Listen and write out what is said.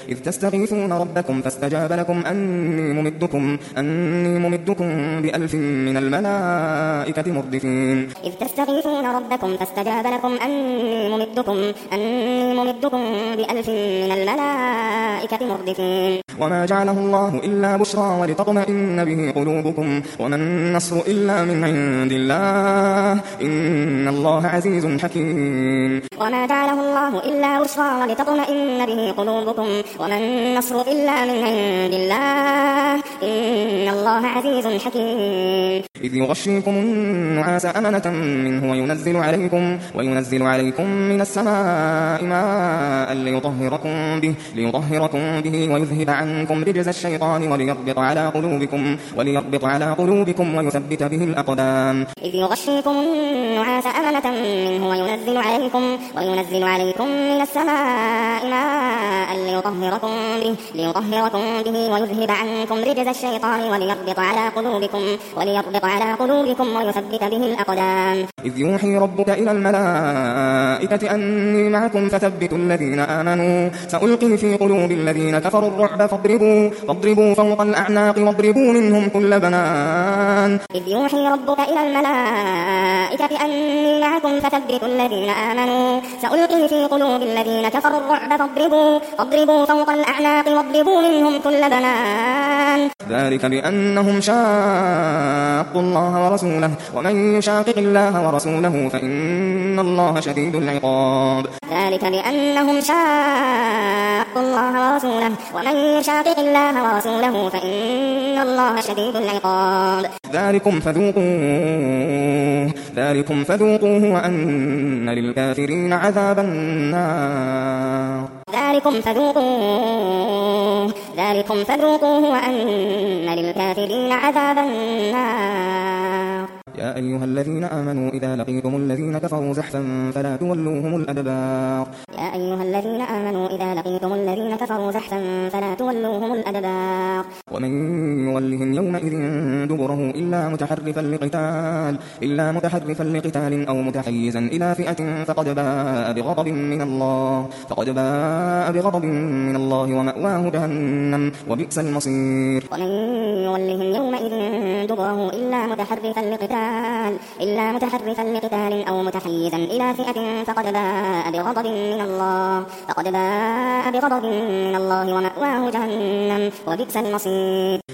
إذ تستغيثون ربكم فاستجاب لكم أني ممدكم بألف من الملائكة مردفين إذ تستغيثون ربكم فاستجاب لكم أني ممدكم بألف من الملائكة مردفين وما جعله الله إلا بشرى ولتطمئن به قلوبكم وما النصر إلا من عند الله إن الله عزيز حكيم وما جعله الله إلا بشرى ولتطمئن به قلوبكم وما النصر إلا من عند الله إن الله عزيز حكيم إذ يغشيكم النعاس أمنة منه وينزل عليكم من السماء ماء ليطهركم به ويذهب عنكم رجز الشيطان وليربط على قلوبكم ويثبت به الأقدام إذ يغشيكم النعاس أمنة منه وينزل عليكم من السماء ماء ليطهركم به ويذهب عنكم رجز الشيطان وليربط على قلوبكم ويثبت به الأقدام إذ يوحي ربك إلى الملائكة أني معكم فثبتوا الذين آمنوا سألقي في قلوب الذين كفروا الرعب فاضربوا فوق الأعناق واضربوا منهم كل بنان إذ يوحي ربك إلى الملائكة أني معكم فثبتوا الذين آمنوا سألقي في قلوب الذين كفروا الرعب فاضربوا فوق الأعناق واضربوا منهم كل بنان ذلك بأنهم شاقوا الله ورسوله ومن يشاقق الله ورسوله فإن الله شديد العقاب ذلك بأنهم شاقوا الله ورسوله ومن يشاقق الله ورسوله فإن الله شديد العقاب ذلكم فذوقوه وأن للكافرين عذاب النار ذلكم فذوقوه وأن للكافرين عذاب النار يا أيها الذين آمنوا إذا لقيتم الذين كفروا زحفا فلا تولوهم الأدبار يا أيها الذين آمنوا إذا لقيتم الذين كفروا زحفا فلا تولوهم الأدبار ومن يولهم يومئذ دبره إلا متحرفا لقتال أو متحيزا إلى فئة فقد باء بغضب من الله ومأواه جهنم وبئس المصير ومن يولهم يومئذ دبره إلا متحرفا لقتال أو متحيزا إلى فئة فقد باء بغضب من الله ومأواه جهنم وبئس المصير